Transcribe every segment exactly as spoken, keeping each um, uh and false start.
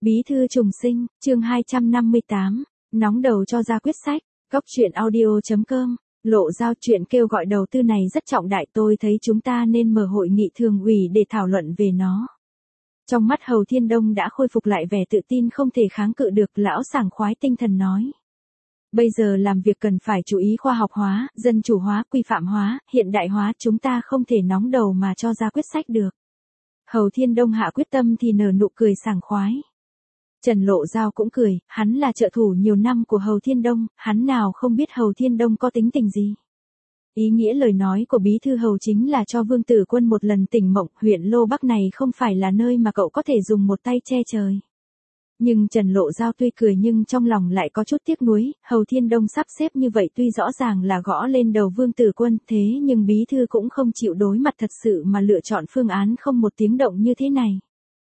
Bí thư trùng sinh, chương hai trăm năm mươi tám, nóng đầu cho ra quyết sách, góc truyện audio.com, Lộ Giao chuyện kêu gọi đầu tư này rất trọng đại, tôi thấy chúng ta nên mở hội nghị thường ủy để thảo luận về nó. Trong mắt Hầu Thiên Đông đã khôi phục lại vẻ tự tin không thể kháng cự được, lão sảng khoái tinh thần nói. Bây giờ làm việc cần phải chú ý khoa học hóa, dân chủ hóa, quy phạm hóa, hiện đại hóa, chúng ta không thể nóng đầu mà cho ra quyết sách được. Hầu Thiên Đông hạ quyết tâm thì nở nụ cười sảng khoái. Trần Lộ Giao cũng cười, hắn là trợ thủ nhiều năm của Hầu Thiên Đông, hắn nào không biết Hầu Thiên Đông có tính tình gì. Ý nghĩa lời nói của Bí thư Hầu chính là cho Vương Tử Quân một lần tỉnh mộng, huyện Lô Bắc này không phải là nơi mà cậu có thể dùng một tay che trời. Nhưng Trần Lộ Giao tuy cười nhưng trong lòng lại có chút tiếc nuối, Hầu Thiên Đông sắp xếp như vậy tuy rõ ràng là gõ lên đầu Vương Tử Quân, thế nhưng Bí thư cũng không chịu đối mặt thật sự mà lựa chọn phương án không một tiếng động như thế này.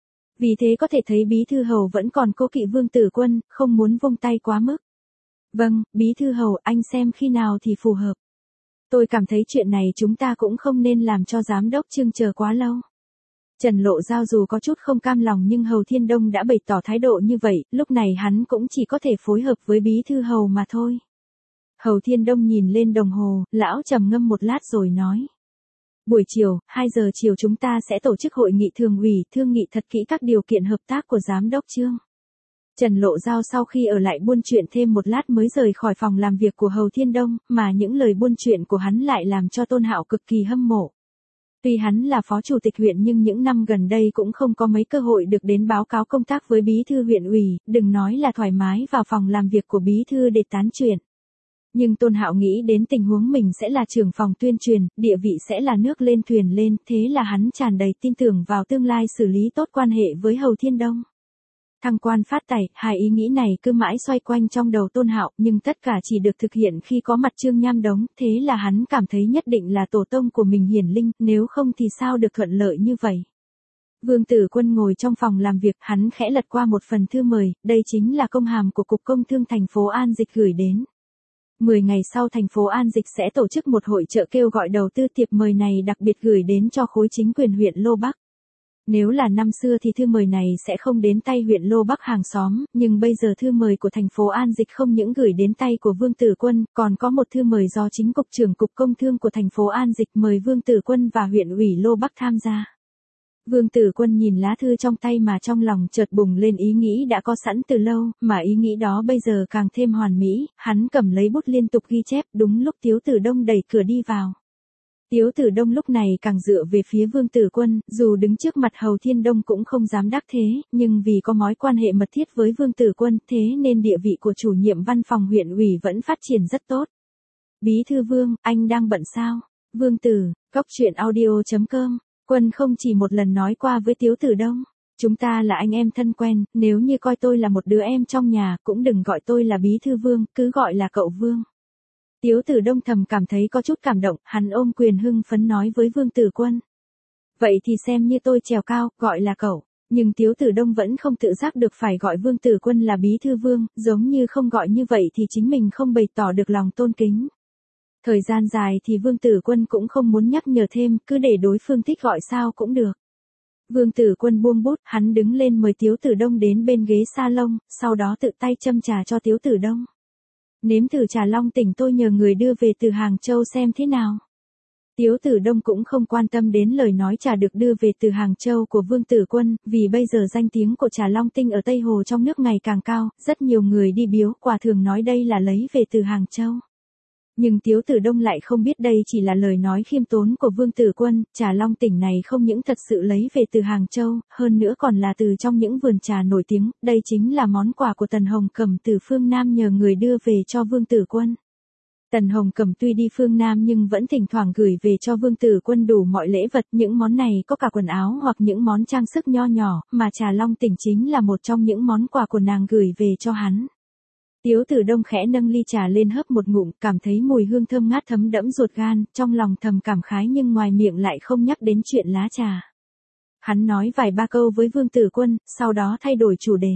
Vì thế có thể thấy Bí thư Hầu vẫn còn cố kỵ Vương Tử Quân, không muốn vung tay quá mức. Vâng, Bí thư Hầu, anh xem khi nào thì phù hợp. Tôi cảm thấy chuyện này chúng ta cũng không nên làm cho giám đốc Trương chờ quá lâu. Trần Lộ Giao dù có chút không cam lòng nhưng Hầu Thiên Đông đã bày tỏ thái độ như vậy, lúc này hắn cũng chỉ có thể phối hợp với Bí thư Hầu mà thôi. Hầu Thiên Đông nhìn lên đồng hồ, lão trầm ngâm một lát rồi nói. Buổi chiều, hai giờ chiều chúng ta sẽ tổ chức hội nghị thường ủy, thương nghị thật kỹ các điều kiện hợp tác của giám đốc Trương. Trần Lộ Giao sau khi ở lại buôn chuyện thêm một lát mới rời khỏi phòng làm việc của Hầu Thiên Đông, mà những lời buôn chuyện của hắn lại làm cho Tôn Hạo cực kỳ hâm mộ. Tuy hắn là phó chủ tịch huyện nhưng những năm gần đây cũng không có mấy cơ hội được đến báo cáo công tác với bí thư huyện ủy, đừng nói là thoải mái vào phòng làm việc của bí thư để tán chuyện. Nhưng Tôn Hạo nghĩ đến tình huống mình sẽ là trưởng phòng tuyên truyền, địa vị sẽ là nước lên thuyền lên, thế là hắn tràn đầy tin tưởng vào tương lai xử lý tốt quan hệ với Hầu Thiên Đông. Thăng quan phát tài, hai ý nghĩ này cứ mãi xoay quanh trong đầu Tôn Hạo, nhưng tất cả chỉ được thực hiện khi có mặt Trương Nham Đống, thế là hắn cảm thấy nhất định là tổ tông của mình hiển linh, nếu không thì sao được thuận lợi như vậy. Vương Tử Quân ngồi trong phòng làm việc, hắn khẽ lật qua một phần thư mời, đây chính là công hàm của Cục Công Thương thành phố An Dịch gửi đến. Mười ngày sau thành phố An Dịch sẽ tổ chức một hội chợ kêu gọi đầu tư, thiệp mời này đặc biệt gửi đến cho khối chính quyền huyện Lô Bắc. Nếu là năm xưa thì thư mời này sẽ không đến tay huyện Lô Bắc hàng xóm, nhưng bây giờ thư mời của thành phố An Dịch không những gửi đến tay của Vương Tử Quân, còn có một thư mời do chính cục trưởng Cục Công Thương của thành phố An Dịch mời Vương Tử Quân và huyện ủy Lô Bắc tham gia. Vương Tử Quân nhìn lá thư trong tay mà trong lòng chợt bùng lên ý nghĩ đã có sẵn từ lâu, mà ý nghĩ đó bây giờ càng thêm hoàn mỹ, hắn cầm lấy bút liên tục ghi chép, đúng lúc Tiếu Tử Đông đẩy cửa đi vào. Tiếu Tử Đông lúc này càng dựa về phía Vương Tử Quân, dù đứng trước mặt Hầu Thiên Đông cũng không dám đắc thế, nhưng vì có mối quan hệ mật thiết với Vương Tử Quân, thế nên địa vị của chủ nhiệm văn phòng huyện ủy vẫn phát triển rất tốt. Bí thư Vương, anh đang bận sao? Vương Tử, góc truyện audio.com, Quân không chỉ một lần nói qua với Tiếu Tử Đông. Chúng ta là anh em thân quen, nếu như coi tôi là một đứa em trong nhà, cũng đừng gọi tôi là Bí thư Vương, cứ gọi là cậu Vương. Tiếu Tử Đông thầm cảm thấy có chút cảm động, hắn ôm quyền hưng phấn nói với Vương Tử Quân. Vậy thì xem như tôi trèo cao, gọi là cậu. Nhưng Tiếu Tử Đông vẫn không tự giác được phải gọi Vương Tử Quân là Bí thư Vương, giống như không gọi như vậy thì chính mình không bày tỏ được lòng tôn kính. Thời gian dài thì Vương Tử Quân cũng không muốn nhắc nhở thêm, cứ để đối phương thích gọi sao cũng được. Vương Tử Quân buông bút, hắn đứng lên mời Tiếu Tử Đông đến bên ghế salon, sau đó tự tay châm trà cho Tiếu Tử Đông. Nếm thử trà long tỉnh tôi nhờ người đưa về từ Hàng Châu xem thế nào. Tiếu Tử Đông cũng không quan tâm đến lời nói trà được đưa về từ Hàng Châu của Vương Tử Quân, vì bây giờ danh tiếng của trà long tinh ở Tây Hồ trong nước ngày càng cao, rất nhiều người đi biếu quà thường nói đây là lấy về từ Hàng Châu. Nhưng Tiếu Tử Đông lại không biết đây chỉ là lời nói khiêm tốn của Vương Tử Quân, trà long tỉnh này không những thật sự lấy về từ Hàng Châu, hơn nữa còn là từ trong những vườn trà nổi tiếng, đây chính là món quà của Tần Hồng Cẩm từ phương Nam nhờ người đưa về cho Vương Tử Quân. Tần Hồng Cẩm tuy đi phương Nam nhưng vẫn thỉnh thoảng gửi về cho Vương Tử Quân đủ mọi lễ vật, những món này có cả quần áo hoặc những món trang sức nho nhỏ, mà trà long tỉnh chính là một trong những món quà của nàng gửi về cho hắn. Tiếu Tử Đông khẽ nâng ly trà lên hớp một ngụm, cảm thấy mùi hương thơm ngát thấm đẫm ruột gan, trong lòng thầm cảm khái nhưng ngoài miệng lại không nhắc đến chuyện lá trà. Hắn nói vài ba câu với Vương Tử Quân, sau đó thay đổi chủ đề.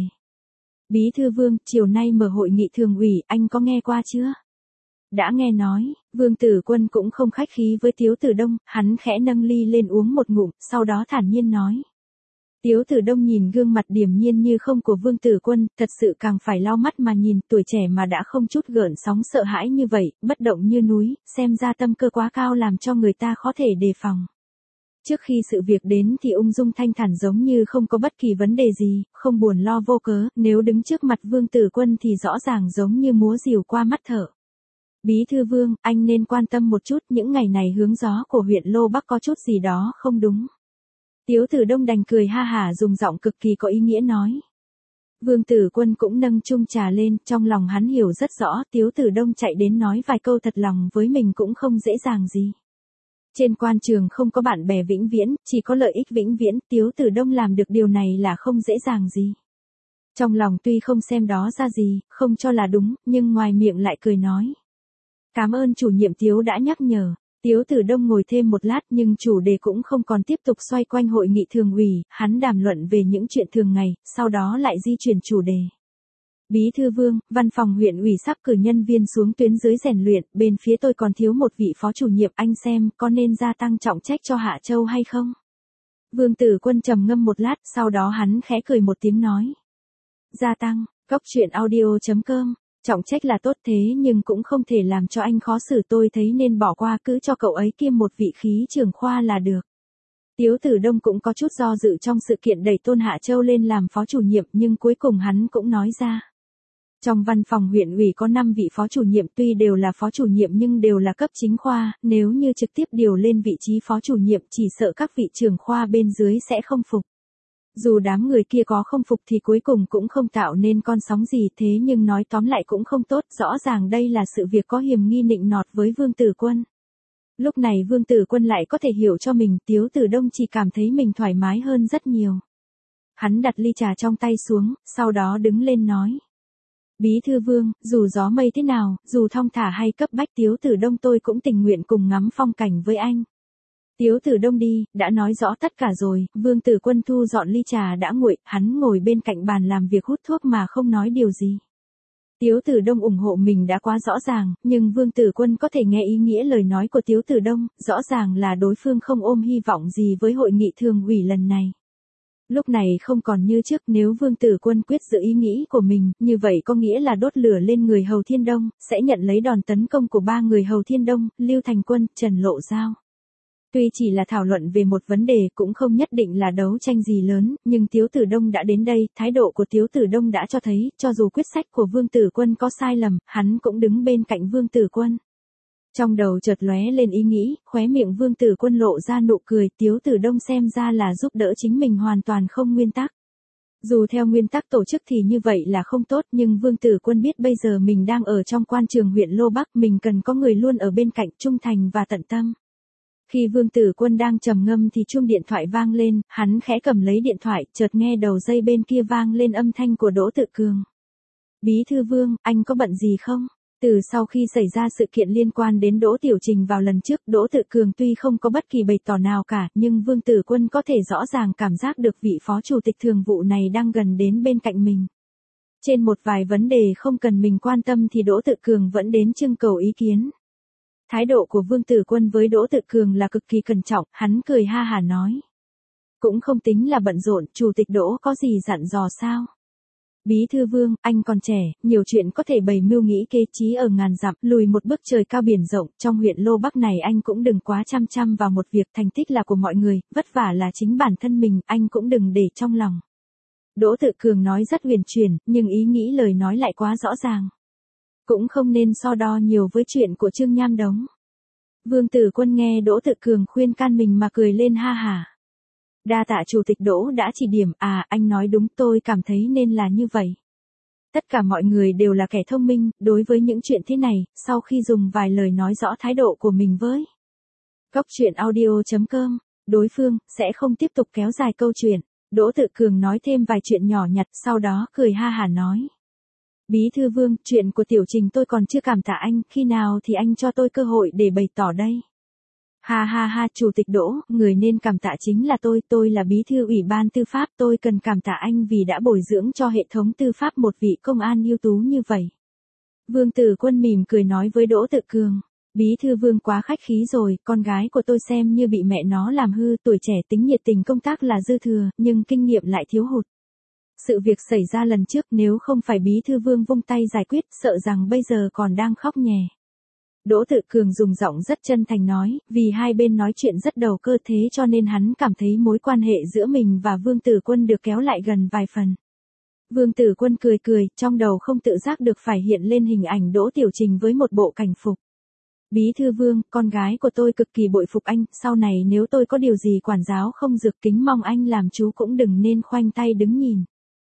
Bí thư Vương, chiều nay mở hội nghị thường ủy, anh có nghe qua chưa? Đã nghe nói, Vương Tử Quân cũng không khách khí với Tiếu Tử Đông, hắn khẽ nâng ly lên uống một ngụm, sau đó thản nhiên nói. Tiếu Tử Đông nhìn gương mặt điềm nhiên như không của Vương Tử Quân, thật sự càng phải lau mắt mà nhìn, tuổi trẻ mà đã không chút gợn sóng sợ hãi như vậy, bất động như núi, xem ra tâm cơ quá cao làm cho người ta khó thể đề phòng. Trước khi sự việc đến thì ung dung thanh thản giống như không có bất kỳ vấn đề gì, không buồn lo vô cớ, nếu đứng trước mặt Vương Tử Quân thì rõ ràng giống như múa rìu qua mắt thợ. Bí thư Vương, anh nên quan tâm một chút, những ngày này hướng gió của huyện Lô Bắc có chút gì đó không đúng. Tiếu Tử Đông đành cười ha hả dùng giọng cực kỳ có ý nghĩa nói. Vương Tử Quân cũng nâng chung trà lên, trong lòng hắn hiểu rất rõ, Tiếu Tử Đông chạy đến nói vài câu thật lòng với mình cũng không dễ dàng gì. Trên quan trường không có bạn bè vĩnh viễn, chỉ có lợi ích vĩnh viễn, Tiếu Tử Đông làm được điều này là không dễ dàng gì. Trong lòng tuy không xem đó ra gì, không cho là đúng, nhưng ngoài miệng lại cười nói. Cảm ơn chủ nhiệm Tiếu đã nhắc nhở. Tiếu Tử Đông ngồi thêm một lát nhưng chủ đề cũng không còn tiếp tục xoay quanh hội nghị thường ủy, hắn đàm luận về những chuyện thường ngày, sau đó lại di chuyển chủ đề. Bí thư Vương, văn phòng huyện ủy sắp cử nhân viên xuống tuyến dưới rèn luyện, bên phía tôi còn thiếu một vị phó chủ nhiệm, anh xem có nên gia tăng trọng trách cho Hạ Châu hay không? Vương Tử Quân trầm ngâm một lát, sau đó hắn khẽ cười một tiếng nói. Gia tăng, Cốc Truyện Audio chấm com. Trọng trách là tốt thế nhưng cũng không thể làm cho anh khó xử, tôi thấy nên bỏ qua, cứ cho cậu ấy kiêm một vị khí trưởng khoa là được. Tiếu Tử Đông cũng có chút do dự trong sự kiện đẩy Tôn Hạ Châu lên làm phó chủ nhiệm nhưng cuối cùng hắn cũng nói ra. Trong văn phòng huyện ủy có năm vị phó chủ nhiệm, tuy đều là phó chủ nhiệm nhưng đều là cấp chính khoa, nếu như trực tiếp điều lên vị trí phó chủ nhiệm chỉ sợ các vị trưởng khoa bên dưới sẽ không phục. Dù đám người kia có không phục thì cuối cùng cũng không tạo nên con sóng gì, thế nhưng nói tóm lại cũng không tốt, rõ ràng đây là sự việc có hiềm nghi nịnh nọt với Vương Tử Quân. Lúc này Vương Tử Quân lại có thể hiểu cho mình, Tiếu Tử Đông chỉ cảm thấy mình thoải mái hơn rất nhiều. Hắn đặt ly trà trong tay xuống, sau đó đứng lên nói. Bí thư Vương, dù gió mây thế nào, dù thong thả hay cấp bách, Tiếu Tử Đông tôi cũng tình nguyện cùng ngắm phong cảnh với anh. Tiếu Tử Đông đi, đã nói rõ tất cả rồi. Vương Tử Quân thu dọn ly trà đã nguội, hắn ngồi bên cạnh bàn làm việc hút thuốc mà không nói điều gì. Tiếu Tử Đông ủng hộ mình đã quá rõ ràng, nhưng Vương Tử Quân có thể nghe ý nghĩa lời nói của Tiếu Tử Đông, rõ ràng là đối phương không ôm hy vọng gì với hội nghị thường ủy lần này. Lúc này không còn như trước, nếu Vương Tử Quân quyết giữ ý nghĩ của mình, như vậy có nghĩa là đốt lửa lên người Hầu Thiên Đông, sẽ nhận lấy đòn tấn công của ba người Hầu Thiên Đông, Lưu Thành Quân, Trần Lộ Giao. Tuy chỉ là thảo luận về một vấn đề cũng không nhất định là đấu tranh gì lớn, nhưng Tiếu Tử Đông đã đến đây, thái độ của Tiếu Tử Đông đã cho thấy, cho dù quyết sách của Vương Tử Quân có sai lầm, hắn cũng đứng bên cạnh Vương Tử Quân. Trong đầu chợt lóe lên ý nghĩ, khóe miệng Vương Tử Quân lộ ra nụ cười, Tiếu Tử Đông xem ra là giúp đỡ chính mình hoàn toàn không nguyên tắc. Dù theo nguyên tắc tổ chức thì như vậy là không tốt, nhưng Vương Tử Quân biết bây giờ mình đang ở trong quan trường huyện Lô Bắc, mình cần có người luôn ở bên cạnh, trung thành và tận tâm. Khi Vương Tử Quân đang trầm ngâm thì chuông điện thoại vang lên, hắn khẽ cầm lấy điện thoại, chợt nghe đầu dây bên kia vang lên âm thanh của Đỗ Tự Cường. Bí thư Vương, anh có bận gì không? Từ sau khi xảy ra sự kiện liên quan đến Đỗ Tiểu Trình vào lần trước, Đỗ Tự Cường tuy không có bất kỳ bày tỏ nào cả, nhưng Vương Tử Quân có thể rõ ràng cảm giác được vị phó chủ tịch thường vụ này đang gần đến bên cạnh mình. Trên một vài vấn đề không cần mình quan tâm thì Đỗ Tự Cường vẫn đến trưng cầu ý kiến. Thái độ của Vương Tử Quân với Đỗ Tự Cường là cực kỳ cẩn trọng, hắn cười ha hả nói. Cũng không tính là bận rộn, chủ tịch Đỗ có gì dặn dò sao? Bí thư Vương, anh còn trẻ, nhiều chuyện có thể bày mưu nghĩ kế, chí ở ngàn dặm, lùi một bước trời cao biển rộng, trong huyện Lô Bắc này anh cũng đừng quá chăm chăm vào một việc, thành tích là của mọi người, vất vả là chính bản thân mình, anh cũng đừng để trong lòng. Đỗ Tự Cường nói rất huyền chuyển, nhưng ý nghĩ lời nói lại quá rõ ràng. Cũng không nên so đo nhiều với chuyện của Trương Nham Đống. Vương Tử Quân nghe Đỗ Tự Cường khuyên can mình mà cười lên ha hả. Đa tạ chủ tịch Đỗ đã chỉ điểm, à anh nói đúng, tôi cảm thấy nên là như vậy. Tất cả mọi người đều là kẻ thông minh, đối với những chuyện thế này, sau khi dùng vài lời nói rõ thái độ của mình với Cốc Truyện Audio chấm com, đối phương sẽ không tiếp tục kéo dài câu chuyện. Đỗ Tự Cường nói thêm vài chuyện nhỏ nhặt, sau đó cười ha hả nói. Bí thư Vương, chuyện của Tiểu Trình tôi còn chưa cảm tạ anh, khi nào thì anh cho tôi cơ hội để bày tỏ đây. Ha ha ha, chủ tịch Đỗ, người nên cảm tạ chính là tôi, tôi là bí thư ủy ban tư pháp, tôi cần cảm tạ anh vì đã bồi dưỡng cho hệ thống tư pháp một vị công an ưu tú như vậy. Vương Tử Quân mỉm cười nói với Đỗ Tự Cường. Bí thư Vương quá khách khí rồi, con gái của tôi xem như bị mẹ nó làm hư, tuổi trẻ tính nhiệt tình công tác là dư thừa, nhưng kinh nghiệm lại thiếu hụt. Sự việc xảy ra lần trước nếu không phải Bí thư Vương vung tay giải quyết, sợ rằng bây giờ còn đang khóc nhè. Đỗ Tự Cường dùng giọng rất chân thành nói, vì hai bên nói chuyện rất đầu cơ thế cho nên hắn cảm thấy mối quan hệ giữa mình và Vương Tử Quân được kéo lại gần vài phần. Vương Tử Quân cười cười, trong đầu không tự giác được phải hiện lên hình ảnh Đỗ Tiểu Trình với một bộ cảnh phục. Bí thư Vương, con gái của tôi cực kỳ bội phục anh, sau này nếu tôi có điều gì quản giáo không dược kính mong anh làm chú cũng đừng nên khoanh tay đứng nhìn.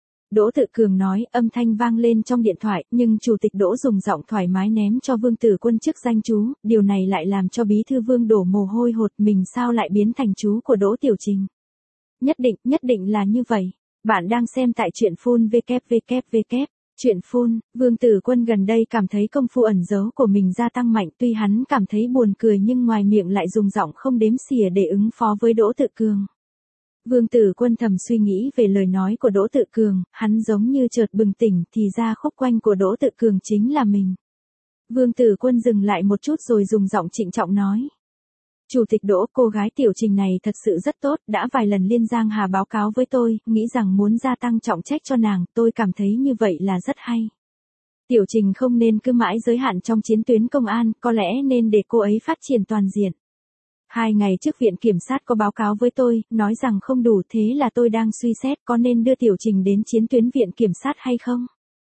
Đỗ Tự Cường nói, âm thanh vang lên trong điện thoại, nhưng Chủ tịch Đỗ dùng giọng thoải mái ném cho Vương Tử Quân chức danh chú, điều này lại làm cho Bí thư Vương đổ mồ hôi hột, mình sao lại biến thành chú của Đỗ Tiểu Trình. Nhất định, nhất định là như vậy. Bạn đang xem tại truyện phun vê kép vê kép vê kép. Chuyện phun, Vương Tử Quân gần đây cảm thấy công phu ẩn giấu của mình gia tăng mạnh, tuy hắn cảm thấy buồn cười nhưng ngoài miệng lại dùng giọng không đếm xỉa để ứng phó với Đỗ Tự Cường. Vương Tử Quân thầm suy nghĩ về lời nói của Đỗ Tự Cường, hắn giống như chợt bừng tỉnh thì ra khúc quanh của Đỗ Tự Cường chính là mình. Vương Tử Quân dừng lại một chút rồi dùng giọng trịnh trọng nói. Chủ tịch Đỗ, cô gái Tiểu Trình này thật sự rất tốt, đã vài lần Liên Giang Hà báo cáo với tôi, nghĩ rằng muốn gia tăng trọng trách cho nàng, tôi cảm thấy như vậy là rất hay. Tiểu Trình không nên cứ mãi giới hạn trong chiến tuyến công an, có lẽ nên để cô ấy phát triển toàn diện. Hai ngày trước Viện Kiểm sát có báo cáo với tôi, nói rằng không đủ, thế là tôi đang suy xét có nên đưa Tiểu Trình đến chiến tuyến Viện Kiểm sát hay không.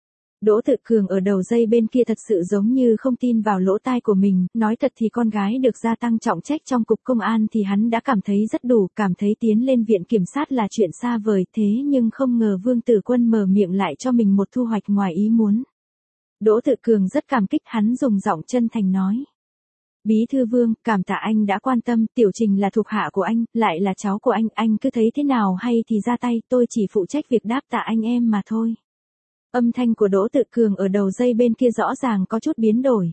Đỗ Tự Cường ở đầu dây bên kia thật sự giống như không tin vào lỗ tai của mình, nói thật thì con gái được gia tăng trọng trách trong cục công an thì hắn đã cảm thấy rất đủ, cảm thấy tiến lên Viện Kiểm sát là chuyện xa vời, thế nhưng không ngờ Vương Tử Quân mở miệng lại cho mình một thu hoạch ngoài ý muốn. Đỗ Tự Cường rất cảm kích, hắn dùng giọng chân thành nói. Bí thư Vương, cảm tạ anh đã quan tâm, Tiểu Trình là thuộc hạ của anh, lại là cháu của anh, anh cứ thấy thế nào hay thì ra tay, tôi chỉ phụ trách việc đáp tạ anh em mà thôi. Âm thanh của Đỗ Tự Cường ở đầu dây bên kia rõ ràng có chút biến đổi.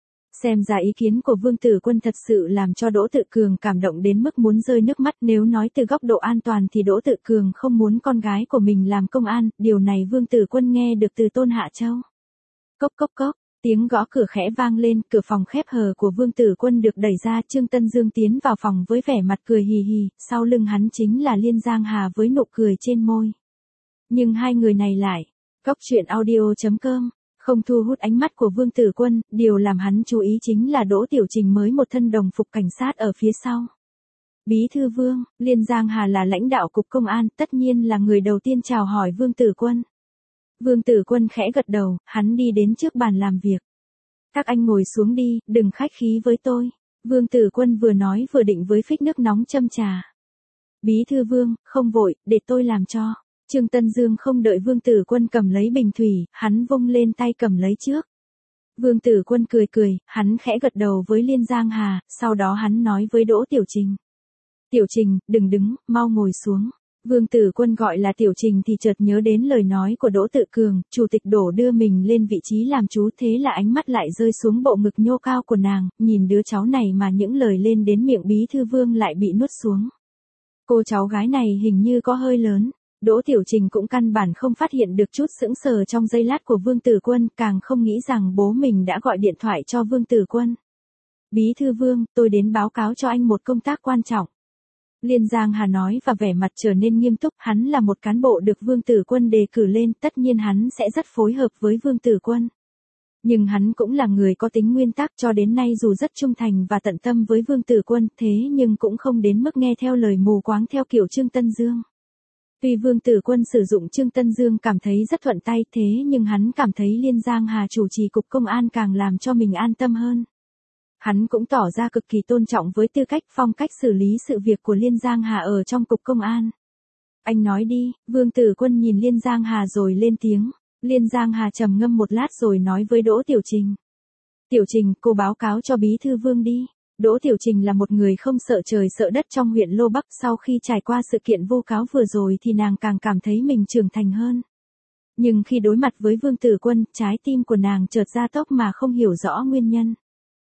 Xem ra ý kiến của Vương Tử Quân thật sự làm cho Đỗ Tự Cường cảm động đến mức muốn rơi nước mắt, nếu nói từ góc độ an toàn thì Đỗ Tự Cường không muốn con gái của mình làm công an, điều này Vương Tử Quân nghe được từ Tôn Hạ Châu. Cốc cốc cốc, tiếng gõ cửa khẽ vang lên, cửa phòng khép hờ của Vương Tử Quân được đẩy ra, Trương Tân Dương tiến vào phòng với vẻ mặt cười hì hì, sau lưng hắn chính là Liên Giang Hà với nụ cười trên môi. Nhưng hai người này lại, Cốc truyện audio chấm com, không thu hút ánh mắt của Vương Tử Quân, điều làm hắn chú ý chính là Đỗ Tiểu Trình mới một thân đồng phục cảnh sát ở phía sau. Bí thư Vương, Liên Giang Hà là lãnh đạo cục công an, tất nhiên là người đầu tiên chào hỏi Vương Tử Quân. Vương Tử Quân khẽ gật đầu, hắn đi đến trước bàn làm việc. Các anh ngồi xuống đi, đừng khách khí với tôi. Vương Tử Quân vừa nói vừa định với phích nước nóng châm trà. Bí thư Vương, không vội, để tôi làm cho. Trương Tân Dương không đợi Vương Tử Quân cầm lấy bình thủy, hắn vung lên tay cầm lấy trước. Vương Tử Quân cười cười, hắn khẽ gật đầu với Liên Giang Hà, sau đó hắn nói với Đỗ Tiểu Trình. Tiểu Trình, đừng đứng, mau ngồi xuống. Vương Tử Quân gọi là Tiểu Trình thì chợt nhớ đến lời nói của Đỗ Tự Cường, Chủ tịch Đỗ đưa mình lên vị trí làm chú, thế là ánh mắt lại rơi xuống bộ ngực nhô cao của nàng, nhìn đứa cháu này mà những lời lên đến miệng Bí thư Vương lại bị nuốt xuống. Cô cháu gái này hình như có hơi lớn. Đỗ Tiểu Trình cũng căn bản không phát hiện được chút sững sờ trong giây lát của Vương Tử Quân, càng không nghĩ rằng bố mình đã gọi điện thoại cho Vương Tử Quân. Bí thư Vương, tôi đến báo cáo cho anh một công tác quan trọng. Liên Giang Hà nói và vẻ mặt trở nên nghiêm túc, hắn là một cán bộ được Vương Tử Quân đề cử lên, tất nhiên hắn sẽ rất phối hợp với Vương Tử Quân. Nhưng hắn cũng là người có tính nguyên tắc, cho đến nay dù rất trung thành và tận tâm với Vương Tử Quân, thế nhưng cũng không đến mức nghe theo lời mù quáng theo kiểu Trương Tân Dương. Tuy Vương Tử Quân sử dụng Trương Tân Dương cảm thấy rất thuận tay, thế nhưng hắn cảm thấy Liên Giang Hà chủ trì cục công an càng làm cho mình an tâm hơn. Hắn cũng tỏ ra cực kỳ tôn trọng với tư cách phong cách xử lý sự việc của Liên Giang Hà ở trong cục công an. Anh nói đi, Vương Tử Quân nhìn Liên Giang Hà rồi lên tiếng. Liên Giang Hà trầm ngâm một lát rồi nói với Đỗ Tiểu Trình. Tiểu Trình, cô báo cáo cho Bí thư Vương đi. Đỗ Tiểu Trình là một người không sợ trời sợ đất trong huyện Lô Bắc, sau khi trải qua sự kiện vu cáo vừa rồi thì nàng càng cảm thấy mình trưởng thành hơn. Nhưng khi đối mặt với Vương Tử Quân, trái tim của nàng chợt gia tốc mà không hiểu rõ nguyên nhân.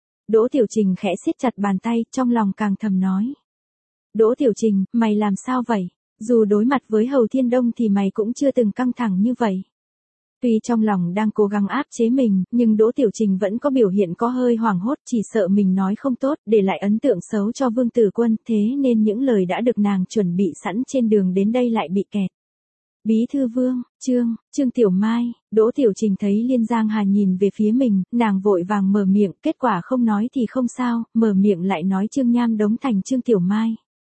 Đỗ Tiểu Trình khẽ siết chặt bàn tay, trong lòng càng thầm nói. Đỗ Tiểu Trình, mày làm sao vậy? Dù đối mặt với Hầu Thiên Đông thì mày cũng chưa từng căng thẳng như vậy. Tuy trong lòng đang cố gắng áp chế mình, nhưng Đỗ Tiểu Trình vẫn có biểu hiện có hơi hoảng hốt, chỉ sợ mình nói không tốt, để lại ấn tượng xấu cho Vương Tử Quân, thế nên những lời đã được nàng chuẩn bị sẵn trên đường đến đây lại bị kẹt. Bí thư Vương, Trương, Trương Tiểu Mai, Đỗ Tiểu Trình thấy Liên Giang Hà nhìn về phía mình, nàng vội vàng mở miệng, kết quả không nói thì không sao, mở miệng lại nói Trương Nham Đống thành Trương Tiểu Mai.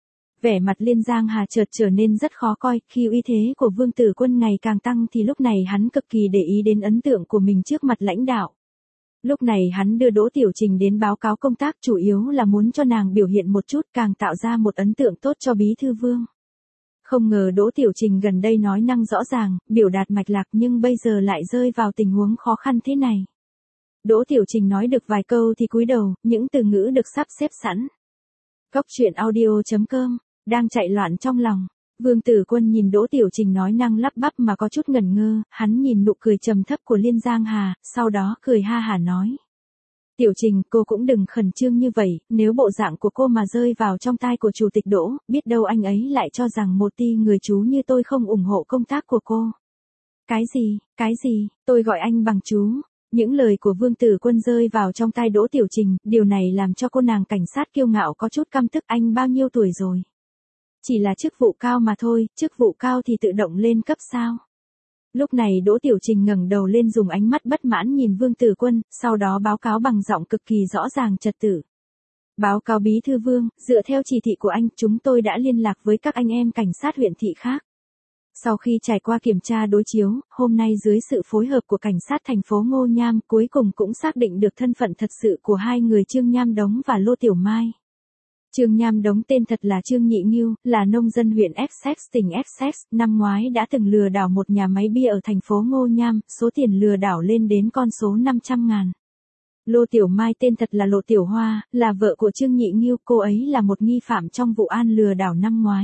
Vẻ mặt Liên Giang Hà chợt trở nên rất khó coi, khi uy thế của Vương Tử Quân ngày càng tăng thì lúc này hắn cực kỳ để ý đến ấn tượng của mình trước mặt lãnh đạo. Lúc này hắn đưa Đỗ Tiểu Trình đến báo cáo công tác chủ yếu là muốn cho nàng biểu hiện một chút, càng tạo ra một ấn tượng tốt cho Bí thư Vương. Không ngờ Đỗ Tiểu Trình gần đây nói năng rõ ràng, biểu đạt mạch lạc nhưng bây giờ lại rơi vào tình huống khó khăn thế này. Đỗ Tiểu Trình nói được vài câu thì cúi đầu, những từ ngữ được sắp xếp sẵn. Cóc truyện audio chấm com, đang chạy loạn trong lòng. Vương Tử Quân nhìn Đỗ Tiểu Trình nói năng lắp bắp mà có chút ngẩn ngơ, hắn nhìn nụ cười trầm thấp của Liên Giang Hà, sau đó cười ha hả nói. Tiểu Trình, cô cũng đừng khẩn trương như vậy, nếu bộ dạng của cô mà rơi vào trong tai của Chủ tịch Đỗ, biết đâu anh ấy lại cho rằng một ti người chú như tôi không ủng hộ công tác của cô. Cái gì, cái gì, tôi gọi anh bằng chú. Những lời của Vương Tử Quân rơi vào trong tai Đỗ Tiểu Trình, điều này làm cho cô nàng cảnh sát kiêu ngạo có chút căm tức. Anh bao nhiêu tuổi rồi? Chỉ là chức vụ cao mà thôi, chức vụ cao thì tự động lên cấp sao? Lúc này Đỗ Tiểu Trình ngẩng đầu lên dùng ánh mắt bất mãn nhìn Vương Tử Quân, sau đó báo cáo bằng giọng cực kỳ rõ ràng trật tự. Báo cáo Bí thư Vương, dựa theo chỉ thị của anh, chúng tôi đã liên lạc với các anh em cảnh sát huyện thị khác. Sau khi trải qua kiểm tra đối chiếu, hôm nay dưới sự phối hợp của cảnh sát thành phố Ngô Nham, cuối cùng cũng xác định được thân phận thật sự của hai người Trương Nham Đống và Lô Tiểu Mai. Trương Nham Đống tên thật là Trương Nhị Nghiêu, là nông dân huyện Essex tỉnh Essex, năm ngoái đã từng lừa đảo một nhà máy bia ở thành phố Ngô Nham, số tiền lừa đảo lên đến con số năm trăm ngàn. Lô Tiểu Mai tên thật là Lộ Tiểu Hoa, là vợ của Trương Nhị Nghiêu, cô ấy là một nghi phạm trong vụ án lừa đảo năm ngoái.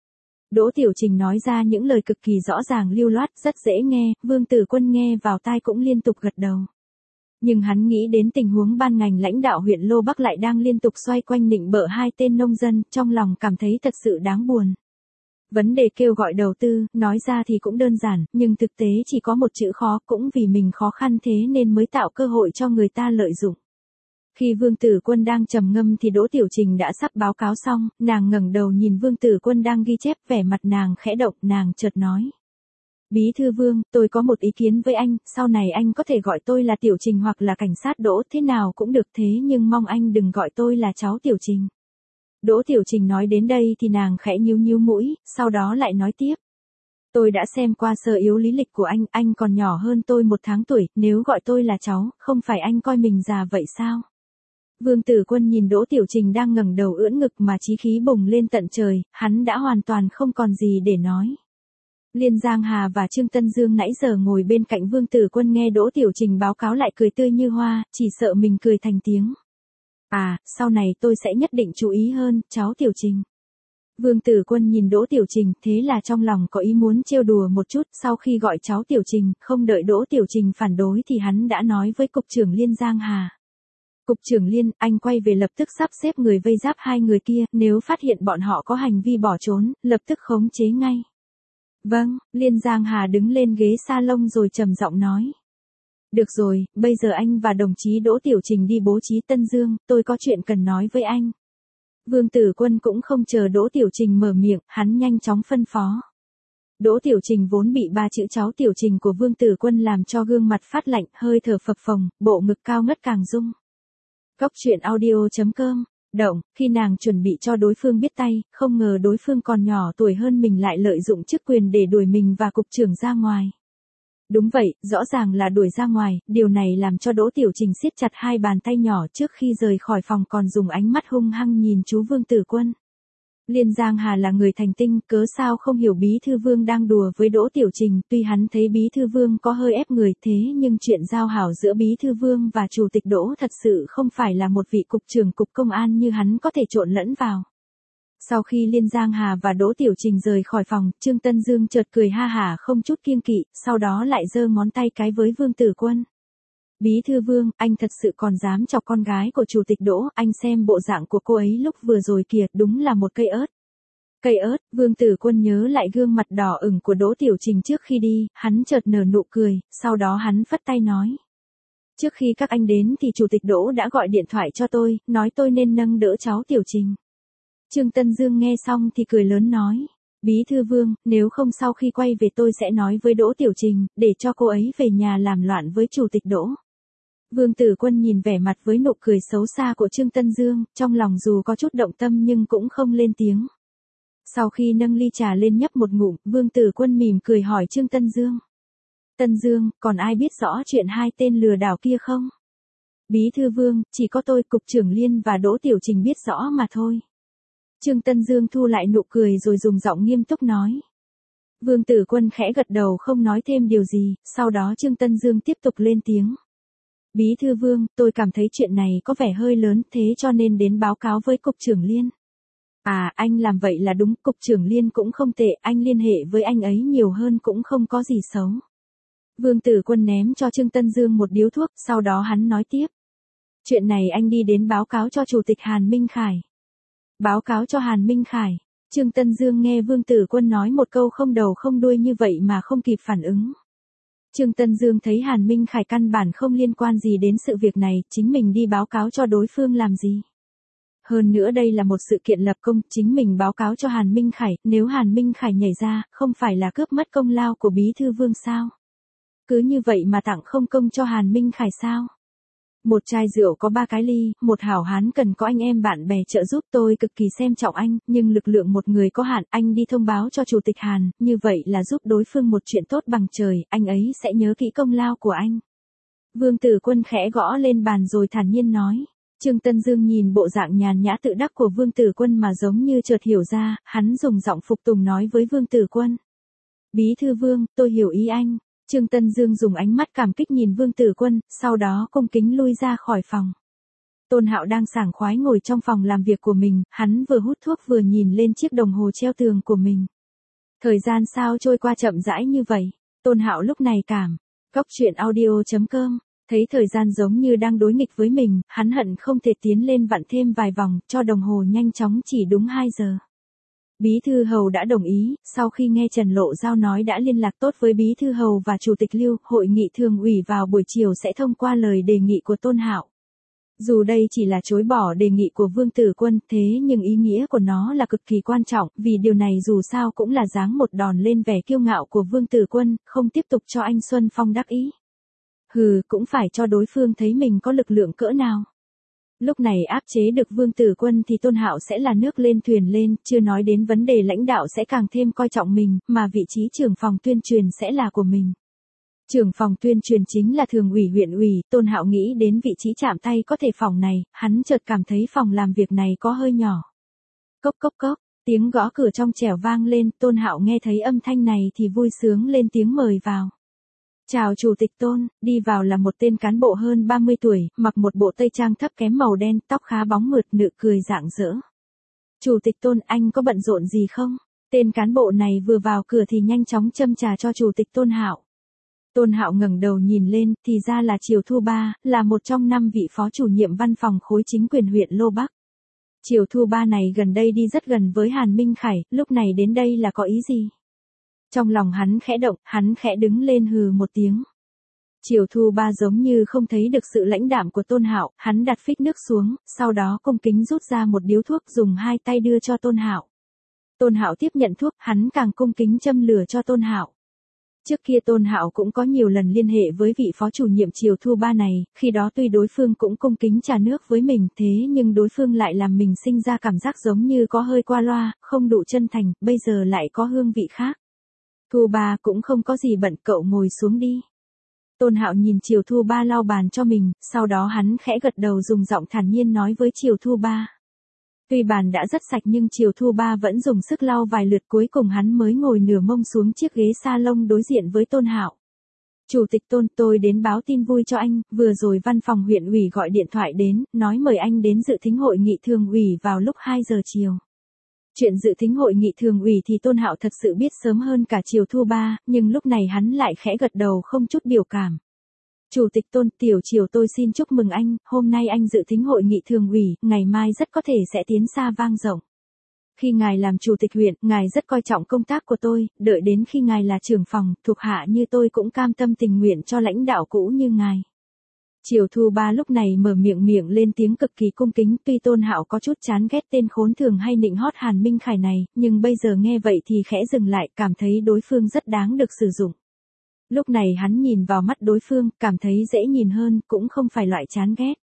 Đỗ Tiểu Trình nói ra những lời cực kỳ rõ ràng lưu loát, rất dễ nghe, Vương Tử Quân nghe vào tai cũng liên tục gật đầu. Nhưng hắn nghĩ đến tình huống ban ngành lãnh đạo huyện Lô Bắc lại đang liên tục xoay quanh nịnh bợ hai tên nông dân, trong lòng cảm thấy thật sự đáng buồn. Vấn đề kêu gọi đầu tư, nói ra thì cũng đơn giản, nhưng thực tế chỉ có một chữ khó, cũng vì mình khó khăn thế nên mới tạo cơ hội cho người ta lợi dụng. Khi Vương Tử Quân đang trầm ngâm thì Đỗ Tiểu Trình đã sắp báo cáo xong, nàng ngẩng đầu nhìn Vương Tử Quân đang ghi chép, vẻ mặt nàng khẽ động, nàng chợt nói. Bí thư Vương, tôi có một ý kiến với anh, sau này anh có thể gọi tôi là Tiểu Trình hoặc là cảnh sát Đỗ, thế nào cũng được, thế nhưng mong anh đừng gọi tôi là cháu Tiểu Trình. Đỗ Tiểu Trình nói đến đây thì nàng khẽ nhíu nhíu mũi, sau đó lại nói tiếp. Tôi đã xem qua sơ yếu lý lịch của anh, anh còn nhỏ hơn tôi một tháng tuổi, nếu gọi tôi là cháu, không phải anh coi mình già vậy sao? Vương Tử Quân nhìn Đỗ Tiểu Trình đang ngẩng đầu ưỡn ngực mà chí khí bùng lên tận trời, hắn đã hoàn toàn không còn gì để nói. Liên Giang Hà và Trương Tân Dương nãy giờ ngồi bên cạnh Vương Tử Quân nghe Đỗ Tiểu Trình báo cáo lại cười tươi như hoa, chỉ sợ mình cười thành tiếng. À, sau này tôi sẽ nhất định chú ý hơn, cháu Tiểu Trình. Vương Tử Quân nhìn Đỗ Tiểu Trình, thế là trong lòng có ý muốn trêu đùa một chút, sau khi gọi cháu Tiểu Trình, không đợi Đỗ Tiểu Trình phản đối thì hắn đã nói với Cục trưởng Liên Giang Hà. Cục trưởng Liên, anh quay về lập tức sắp xếp người vây giáp hai người kia, nếu phát hiện bọn họ có hành vi bỏ trốn, lập tức khống chế ngay. Vâng, Liên Giang Hà đứng lên ghế salon rồi trầm giọng nói. Được rồi, bây giờ anh và đồng chí Đỗ Tiểu Trình đi bố trí Tân Dương, tôi có chuyện cần nói với anh. Vương Tử Quân cũng không chờ Đỗ Tiểu Trình mở miệng, hắn nhanh chóng phân phó. Đỗ Tiểu Trình vốn bị ba chữ cháu Tiểu Trình của Vương Tử Quân làm cho gương mặt phát lạnh, hơi thở phập phồng, bộ ngực cao ngất càng rung. Cóc truyện audio chấm com, động, khi nàng chuẩn bị cho đối phương biết tay, không ngờ đối phương còn nhỏ tuổi hơn mình lại lợi dụng chức quyền để đuổi mình và cục trưởng ra ngoài. Đúng vậy, rõ ràng là đuổi ra ngoài, điều này làm cho Đỗ Tiểu Trình siết chặt hai bàn tay nhỏ trước khi rời khỏi phòng còn dùng ánh mắt hung hăng nhìn chú Vương Tử Quân. Liên Giang Hà là người thành tinh, cớ sao không hiểu Bí thư Vương đang đùa với Đỗ Tiểu Trình, tuy hắn thấy Bí thư Vương có hơi ép người thế nhưng chuyện giao hảo giữa Bí thư Vương và Chủ tịch Đỗ thật sự không phải là một vị cục trưởng cục công an như hắn có thể trộn lẫn vào. Sau khi Liên Giang Hà và Đỗ Tiểu Trình rời khỏi phòng, Trương Tân Dương chợt cười ha hả không chút kiêng kỵ, sau đó lại giơ ngón tay cái với Vương Tử Quân. Bí thư Vương, anh thật sự còn dám chọc con gái của Chủ tịch Đỗ, anh xem bộ dạng của cô ấy lúc vừa rồi kìa, đúng là một cây ớt. Cây ớt, Vương Tử Quân nhớ lại gương mặt đỏ ửng của Đỗ Tiểu Trình trước khi đi, hắn chợt nở nụ cười, sau đó hắn phất tay nói. Trước khi các anh đến thì Chủ tịch Đỗ đã gọi điện thoại cho tôi, nói tôi nên nâng đỡ cháu Tiểu Trình. Trương Tân Dương nghe xong thì cười lớn nói. Bí thư Vương, nếu không sau khi quay về tôi sẽ nói với Đỗ Tiểu Trình, để cho cô ấy về nhà làm loạn với Chủ tịch Đỗ. Vương Tử Quân nhìn vẻ mặt với nụ cười xấu xa của Trương Tân Dương, trong lòng dù có chút động tâm nhưng cũng không lên tiếng. Sau khi nâng ly trà lên nhấp một ngụm, Vương Tử Quân mỉm cười hỏi Trương Tân Dương. Tân Dương, còn ai biết rõ chuyện hai tên lừa đảo kia không? Bí thư Vương, chỉ có tôi, Cục trưởng Liên và Đỗ Tiểu Trình biết rõ mà thôi. Trương Tân Dương thu lại nụ cười rồi dùng giọng nghiêm túc nói. Vương Tử Quân khẽ gật đầu không nói thêm điều gì, sau đó Trương Tân Dương tiếp tục lên tiếng. Bí thư Vương, tôi cảm thấy chuyện này có vẻ hơi lớn, thế cho nên đến báo cáo với Cục trưởng Liên. À, anh làm vậy là đúng, Cục trưởng Liên cũng không tệ, anh liên hệ với anh ấy nhiều hơn cũng không có gì xấu. Vương Tử Quân ném cho Trương Tân Dương một điếu thuốc, sau đó hắn nói tiếp. Chuyện này anh đi đến báo cáo cho Chủ tịch Hàn Minh Khải. Báo cáo cho Hàn Minh Khải. Trương Tân Dương nghe Vương Tử Quân nói một câu không đầu không đuôi như vậy mà không kịp phản ứng. Trương Tân Dương thấy Hàn Minh Khải căn bản không liên quan gì đến sự việc này, chính mình đi báo cáo cho đối phương làm gì. Hơn nữa đây là một sự kiện lập công, chính mình báo cáo cho Hàn Minh Khải, nếu Hàn Minh Khải nhảy ra, không phải là cướp mất công lao của Bí thư Vương sao? Cứ như vậy mà tặng không công cho Hàn Minh Khải sao? Một chai rượu có ba cái ly, một hảo hán cần có anh em bạn bè trợ giúp, tôi cực kỳ xem trọng anh, nhưng lực lượng một người có hạn, anh đi thông báo cho Chủ tịch Hàn, như vậy là giúp đối phương một chuyện tốt bằng trời, anh ấy sẽ nhớ kỹ công lao của anh. Vương Tử Quân khẽ gõ lên bàn rồi thản nhiên nói. Trương Tân Dương nhìn bộ dạng nhàn nhã tự đắc của Vương Tử Quân mà giống như chợt hiểu ra, hắn dùng giọng phục tùng nói với Vương Tử Quân. Bí thư Vương, tôi hiểu ý anh. Trương Tân Dương dùng ánh mắt cảm kích nhìn Vương Tử Quân, sau đó cung kính lui ra khỏi phòng. Tôn Hạo đang sảng khoái ngồi trong phòng làm việc của mình, hắn vừa hút thuốc vừa nhìn lên chiếc đồng hồ treo tường của mình. Thời gian sao trôi qua chậm rãi như vậy? Tôn Hạo lúc này cảm. Góc truyện audio chấm com. Thấy thời gian giống như đang đối nghịch với mình, hắn hận không thể tiến lên vặn thêm vài vòng, cho đồng hồ nhanh chóng chỉ đúng hai giờ. Bí thư Hầu đã đồng ý, sau khi nghe Trần Lộ Giao nói đã liên lạc tốt với Bí thư Hầu và Chủ tịch Lưu, hội nghị thường ủy vào buổi chiều sẽ thông qua lời đề nghị của Tôn Hạo. Dù đây chỉ là chối bỏ đề nghị của Vương Tử Quân, thế nhưng ý nghĩa của nó là cực kỳ quan trọng, vì điều này dù sao cũng là giáng một đòn lên vẻ kiêu ngạo của Vương Tử Quân, không tiếp tục cho anh Xuân Phong đắc ý. Hừ, cũng phải cho đối phương thấy mình có lực lượng cỡ nào. Lúc này áp chế được Vương Tử Quân thì Tôn Hạo sẽ là nước lên thuyền lên, chưa nói đến vấn đề lãnh đạo sẽ càng thêm coi trọng mình, mà vị trí trưởng phòng tuyên truyền sẽ là của mình. Trưởng phòng tuyên truyền chính là thường ủy huyện ủy, Tôn Hạo nghĩ đến vị trí chạm tay có thể phòng này, hắn chợt cảm thấy phòng làm việc này có hơi nhỏ. Cốc cốc cốc, tiếng gõ cửa trong trẻo vang lên, Tôn Hạo nghe thấy âm thanh này thì vui sướng lên tiếng mời vào. Chào Chủ tịch Tôn, đi vào là một tên cán bộ hơn ba mươi tuổi, mặc một bộ tây trang thấp kém màu đen, tóc khá bóng mượt, nụ cười rạng rỡ. Chủ tịch Tôn, anh có bận rộn gì không? Tên cán bộ này vừa vào cửa thì nhanh chóng châm trà cho Chủ tịch Tôn Hạo. Tôn Hạo ngẩng đầu nhìn lên, thì ra là Triều Thu Ba, là một trong năm vị phó chủ nhiệm văn phòng khối chính quyền huyện Lô Bắc. Triều Thu Ba này gần đây đi rất gần với Hàn Minh Khải, lúc này đến đây là có ý gì? Trong lòng hắn khẽ động, hắn khẽ đứng lên hừ một tiếng. Triều Thu Ba giống như không thấy được sự lãnh đạm của Tôn Hạo, hắn đặt phích nước xuống, sau đó cung kính rút ra một điếu thuốc dùng hai tay đưa cho Tôn Hạo. Tôn Hạo tiếp nhận thuốc, hắn càng cung kính châm lửa cho Tôn Hạo. Trước kia Tôn Hạo cũng có nhiều lần liên hệ với vị phó chủ nhiệm Triều Thu Ba này, khi đó tuy đối phương cũng cung kính trà nước với mình, thế nhưng đối phương lại làm mình sinh ra cảm giác giống như có hơi qua loa, không đủ chân thành, bây giờ lại có hương vị khác. Thu Ba cũng không có gì bận, cậu ngồi xuống đi. Tôn Hạo nhìn Triều Thu Ba lau bàn cho mình, sau đó hắn khẽ gật đầu dùng giọng thản nhiên nói với Triều Thu Ba. Tuy bàn đã rất sạch nhưng Triều Thu Ba vẫn dùng sức lau vài lượt, cuối cùng hắn mới ngồi nửa mông xuống chiếc ghế salon đối diện với Tôn Hạo. Chủ tịch Tôn, tôi đến báo tin vui cho anh, vừa rồi văn phòng huyện ủy gọi điện thoại đến, nói mời anh đến dự thính hội nghị thường ủy vào lúc hai giờ chiều. Chuyện dự thính hội nghị thường ủy thì Tôn Hạo thật sự biết sớm hơn cả Triều Thu Ba, nhưng lúc này hắn lại khẽ gật đầu không chút biểu cảm. Chủ tịch Tôn, tiểu Triều tôi xin chúc mừng anh, hôm nay anh dự thính hội nghị thường ủy, ngày mai rất có thể sẽ tiến xa vang rộng. Khi ngài làm chủ tịch huyện, ngài rất coi trọng công tác của tôi, đợi đến khi ngài là trưởng phòng, thuộc hạ như tôi cũng cam tâm tình nguyện cho lãnh đạo cũ như ngài. Triều Thu Ba lúc này mở miệng miệng lên tiếng cực kỳ cung kính, tuy Tôn Hạo có chút chán ghét tên khốn thường hay nịnh hót Hàn Minh Khải này, nhưng bây giờ nghe vậy thì khẽ dừng lại, cảm thấy đối phương rất đáng được sử dụng. Lúc này hắn nhìn vào mắt đối phương, cảm thấy dễ nhìn hơn, cũng không phải loại chán ghét.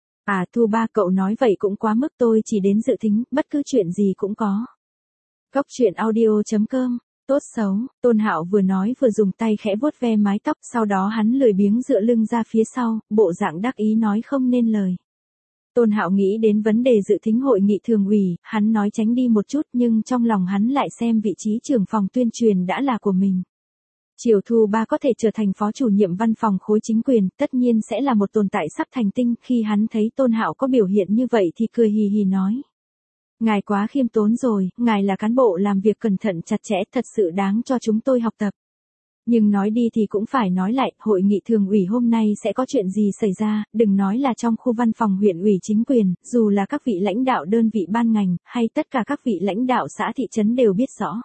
À Thu Ba, cậu nói vậy cũng quá mức, tôi chỉ đến dự thính, bất cứ chuyện gì cũng có. Cốc truyện audio chấm com. Tốt xấu, Tôn Hạo vừa nói vừa dùng tay khẽ vuốt ve mái tóc, sau đó hắn lười biếng dựa lưng ra phía sau, bộ dạng đắc ý nói không nên lời. Tôn Hạo nghĩ đến vấn đề dự thính hội nghị thường ủy, hắn nói tránh đi một chút nhưng trong lòng hắn lại xem vị trí trưởng phòng tuyên truyền đã là của mình. Triều Thu Ba có thể trở thành phó chủ nhiệm văn phòng khối chính quyền, tất nhiên sẽ là một tồn tại sắp thành tinh, khi hắn thấy Tôn Hạo có biểu hiện như vậy thì cười hì hì nói. Ngài quá khiêm tốn rồi, ngài là cán bộ làm việc cẩn thận chặt chẽ, thật sự đáng cho chúng tôi học tập. Nhưng nói đi thì cũng phải nói lại, hội nghị thường ủy hôm nay sẽ có chuyện gì xảy ra, đừng nói là trong khu văn phòng huyện ủy chính quyền, dù là các vị lãnh đạo đơn vị ban ngành, hay tất cả các vị lãnh đạo xã thị trấn đều biết rõ.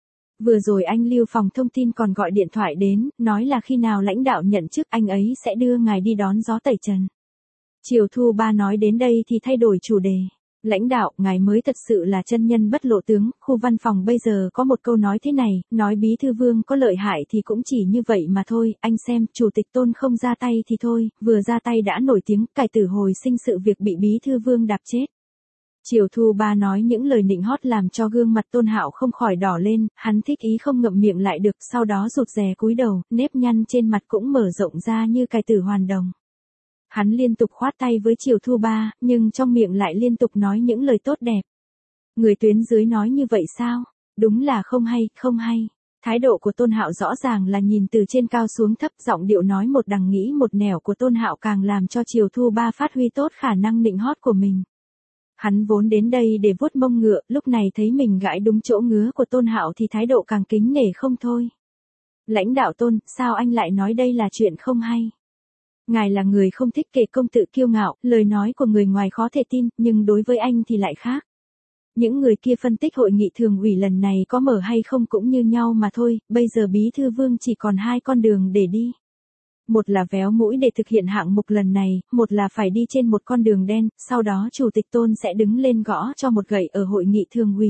Vừa rồi anh Lưu phòng thông tin còn gọi điện thoại đến, nói là khi nào lãnh đạo nhận chức anh ấy sẽ đưa ngài đi đón gió tẩy trần. Triều Thu Ba nói đến đây thì thay đổi chủ đề. Lãnh đạo, ngài mới thật sự là chân nhân bất lộ tướng, khu văn phòng bây giờ có một câu nói thế này, nói bí thư Vương có lợi hại thì cũng chỉ như vậy mà thôi, anh xem, chủ tịch Tôn không ra tay thì thôi, vừa ra tay đã nổi tiếng, cải tử hồi sinh sự việc bị bí thư Vương đạp chết. Triều Thu Ba nói những lời nịnh hót làm cho gương mặt Tôn Hạo không khỏi đỏ lên, hắn thích ý không ngậm miệng lại được, sau đó rụt rè cúi đầu, nếp nhăn trên mặt cũng mở rộng ra như cài tử hoàn đồng. Hắn liên tục khoát tay với Triều Thu Ba, nhưng trong miệng lại liên tục nói những lời tốt đẹp. Người tuyến dưới nói như vậy sao? Đúng là không hay, không hay. Thái độ của Tôn Hạo rõ ràng là nhìn từ trên cao xuống thấp, giọng điệu nói một đằng nghĩ một nẻo của Tôn Hạo càng làm cho Triều Thu Ba phát huy tốt khả năng nịnh hót của mình. Hắn vốn đến đây để vuốt mông ngựa, lúc này thấy mình gãi đúng chỗ ngứa của Tôn Hạo thì thái độ càng kính nể không thôi. Lãnh đạo Tôn, sao anh lại nói đây là chuyện không hay? Ngài là người không thích kể công tự kiêu ngạo, lời nói của người ngoài khó thể tin, nhưng đối với anh thì lại khác. Những người kia phân tích hội nghị thường ủy lần này có mở hay không cũng như nhau mà thôi, bây giờ bí thư Vương chỉ còn hai con đường để đi. Một là véo mũi để thực hiện hạng mục lần này, một là phải đi trên một con đường đen, sau đó chủ tịch Tôn sẽ đứng lên gõ cho một gậy ở hội nghị thường ủy.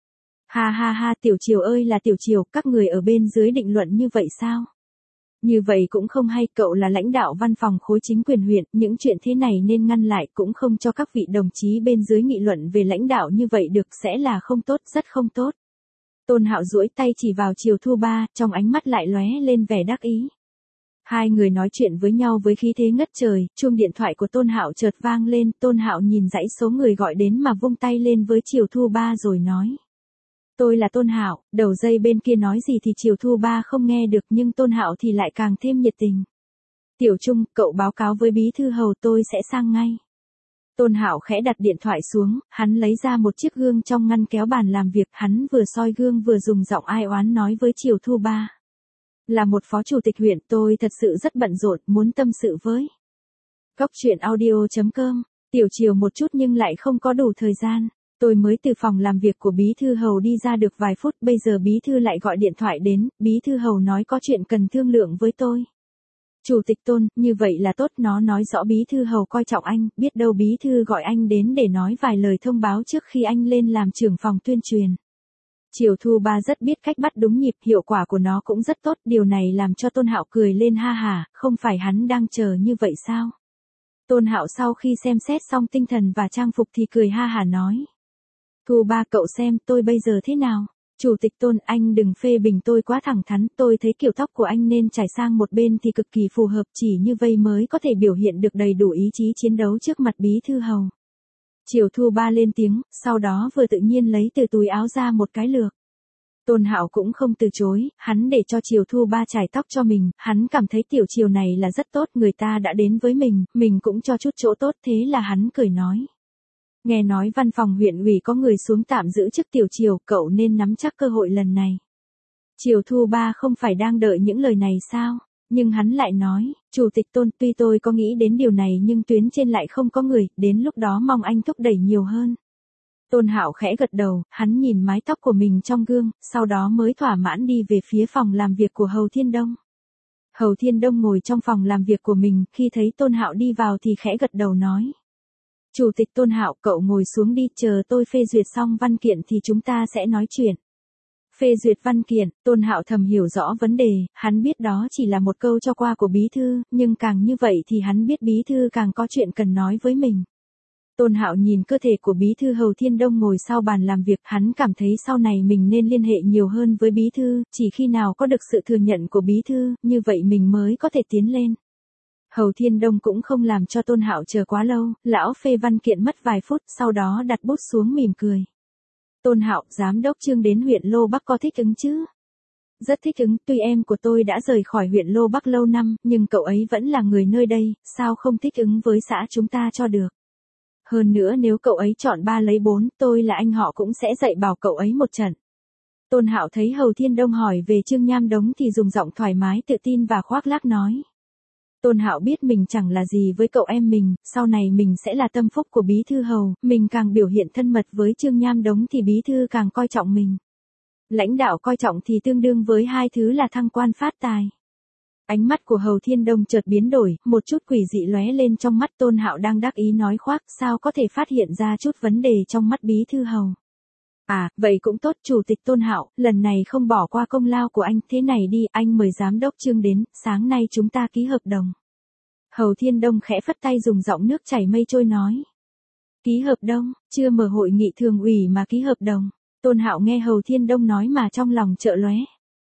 Ha ha ha, Tiểu Triều ơi là Tiểu Triều, các người ở bên dưới định luận như vậy sao? Như vậy cũng không hay, cậu là lãnh đạo văn phòng khối chính quyền huyện, những chuyện thế này nên ngăn lại, cũng không cho các vị đồng chí bên dưới nghị luận về lãnh đạo như vậy được, sẽ là không tốt, rất không tốt. Tôn Hạo duỗi tay chỉ vào Triều Thu Ba, trong ánh mắt lại lóe lên vẻ đắc ý. Hai người nói chuyện với nhau với khí thế ngất trời, chuông điện thoại của Tôn Hạo chợt vang lên, Tôn Hạo nhìn dãy số người gọi đến mà vung tay lên với Triều Thu Ba rồi nói. Tôi là Tôn Hạo, đầu dây bên kia nói gì thì Triều Thu Ba không nghe được nhưng Tôn Hạo thì lại càng thêm nhiệt tình. Tiểu Trung, cậu báo cáo với bí thư hầu tôi sẽ sang ngay. Tôn Hạo khẽ đặt điện thoại xuống, hắn lấy ra một chiếc gương trong ngăn kéo bàn làm việc, hắn vừa soi gương vừa dùng giọng ai oán nói với Triều Thu Ba. Là một phó chủ tịch huyện, tôi thật sự rất bận rộn, muốn tâm sự với. Cốc truyện audio chấm com, Tiểu Triều một chút nhưng lại không có đủ thời gian. Tôi mới từ phòng làm việc của bí thư hầu đi ra được vài phút, bây giờ bí thư lại gọi điện thoại đến, bí thư hầu nói có chuyện cần thương lượng với tôi. Chủ tịch Tôn, như vậy là tốt, nó nói rõ bí thư hầu coi trọng anh, biết đâu bí thư gọi anh đến để nói vài lời thông báo trước khi anh lên làm trưởng phòng tuyên truyền. Triều Thu Ba rất biết cách bắt đúng nhịp, hiệu quả của nó cũng rất tốt, điều này làm cho Tôn Hạo cười lên ha hà, không phải hắn đang chờ như vậy sao? Tôn Hạo sau khi xem xét xong tinh thần và trang phục thì cười ha hà nói. Thu Ba, cậu xem tôi bây giờ thế nào? Chủ tịch Tôn, anh đừng phê bình tôi quá thẳng thắn, tôi thấy kiểu tóc của anh nên trải sang một bên thì cực kỳ phù hợp, chỉ như vậy mới có thể biểu hiện được đầy đủ ý chí chiến đấu trước mặt bí thư hầu. Triều Thu Ba lên tiếng, sau đó vừa tự nhiên lấy từ túi áo ra một cái lược. Tôn Hạo cũng không từ chối, hắn để cho Triều Thu Ba chải tóc cho mình, hắn cảm thấy Tiểu Triều này là rất tốt, người ta đã đến với mình, mình cũng cho chút chỗ tốt, thế là hắn cười nói. Nghe nói văn phòng huyện ủy có người xuống tạm giữ chức Tiểu Triều, cậu nên nắm chắc cơ hội lần này. Triều Thu Ba không phải đang đợi những lời này sao? Nhưng hắn lại nói, Chủ tịch Tôn, tuy tôi có nghĩ đến điều này nhưng tuyến trên lại không có người, đến lúc đó mong anh thúc đẩy nhiều hơn. Tôn Hạo khẽ gật đầu, hắn nhìn mái tóc của mình trong gương, sau đó mới thỏa mãn đi về phía phòng làm việc của Hầu Thiên Đông. Hầu Thiên Đông ngồi trong phòng làm việc của mình, khi thấy Tôn Hạo đi vào thì khẽ gật đầu nói. Chủ tịch Tôn Hạo, cậu ngồi xuống đi, chờ tôi phê duyệt xong văn kiện thì chúng ta sẽ nói chuyện. Phê duyệt văn kiện, Tôn Hạo thầm hiểu rõ vấn đề, hắn biết đó chỉ là một câu cho qua của bí thư, nhưng càng như vậy thì hắn biết bí thư càng có chuyện cần nói với mình. Tôn Hạo nhìn cơ thể của bí thư Hầu Thiên Đông ngồi sau bàn làm việc, hắn cảm thấy sau này mình nên liên hệ nhiều hơn với bí thư, chỉ khi nào có được sự thừa nhận của bí thư, như vậy mình mới có thể tiến lên. Hầu Thiên Đông cũng không làm cho Tôn Hạo chờ quá lâu, lão phê văn kiện mất vài phút, sau đó đặt bút xuống mỉm cười. Tôn Hạo, giám đốc Trương đến huyện Lô Bắc có thích ứng chứ? Rất thích ứng, tuy em của tôi đã rời khỏi huyện Lô Bắc lâu năm, nhưng cậu ấy vẫn là người nơi đây, sao không thích ứng với xã chúng ta cho được? Hơn nữa nếu cậu ấy chọn ba lấy bốn, tôi là anh họ cũng sẽ dạy bảo cậu ấy một trận. Tôn Hạo thấy Hầu Thiên Đông hỏi về Trương Nham Đống thì dùng giọng thoải mái tự tin và khoác lác nói. Tôn Hạo biết mình chẳng là gì với cậu em mình, sau này mình sẽ là tâm phúc của bí thư Hầu, mình càng biểu hiện thân mật với Trương Nham Đống thì bí thư càng coi trọng mình. Lãnh đạo coi trọng thì tương đương với hai thứ là thăng quan phát tài. Ánh mắt của Hầu Thiên Đông chợt biến đổi, một chút quỷ dị lóe lên trong mắt. Tôn Hạo đang đắc ý nói khoác, sao có thể phát hiện ra chút vấn đề trong mắt bí thư Hầu. À, vậy cũng tốt, chủ tịch Tôn Hạo, lần này không bỏ qua công lao của anh, thế này đi, anh mời giám đốc Trương đến, sáng nay chúng ta ký hợp đồng. Hầu Thiên Đông khẽ phất tay dùng giọng nước chảy mây trôi nói. Ký hợp đồng, chưa mở hội nghị thường ủy mà ký hợp đồng. Tôn Hạo nghe Hầu Thiên Đông nói mà trong lòng chợ lóe.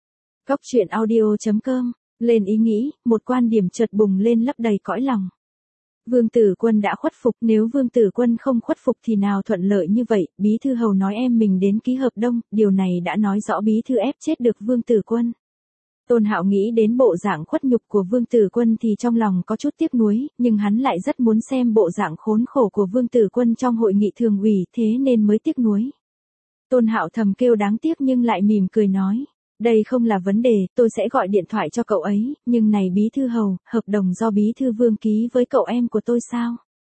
Cốc truyện audio chấm com, lên ý nghĩ, một quan điểm chợt bùng lên lấp đầy cõi lòng. Vương Tử Quân đã khuất phục, nếu Vương Tử Quân không khuất phục thì nào thuận lợi như vậy, bí thư Hầu nói em mình đến ký hợp đồng, điều này đã nói rõ bí thư ép chết được Vương Tử Quân. Tôn Hạo nghĩ đến bộ dạng khuất nhục của Vương Tử Quân thì trong lòng có chút tiếc nuối, nhưng hắn lại rất muốn xem bộ dạng khốn khổ của Vương Tử Quân trong hội nghị thường ủy, thế nên mới tiếc nuối. Tôn Hạo thầm kêu đáng tiếc nhưng lại mỉm cười nói. Đây không là vấn đề, tôi sẽ gọi điện thoại cho cậu ấy, nhưng này bí thư Hầu, hợp đồng do bí thư Vương ký với cậu em của tôi sao?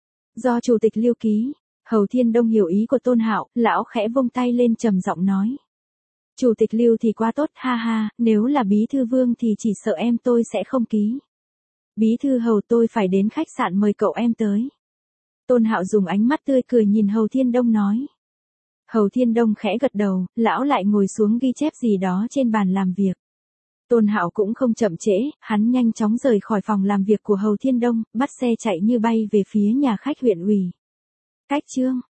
Do chủ tịch Lưu ký. Hầu Thiên Đông hiểu ý của Tôn Hạo, lão khẽ vung tay lên trầm giọng nói. Chủ tịch Lưu thì quá tốt, ha ha, nếu là bí thư Vương thì chỉ sợ em tôi sẽ không ký. Bí thư Hầu, tôi phải đến khách sạn mời cậu em tới. Tôn Hạo dùng ánh mắt tươi cười nhìn Hầu Thiên Đông nói. Hầu Thiên Đông khẽ gật đầu, lão lại ngồi xuống ghi chép gì đó trên bàn làm việc. Tôn Hạo cũng không chậm trễ, hắn nhanh chóng rời khỏi phòng làm việc của Hầu Thiên Đông, bắt xe chạy như bay về phía nhà khách huyện ủy. Cách chương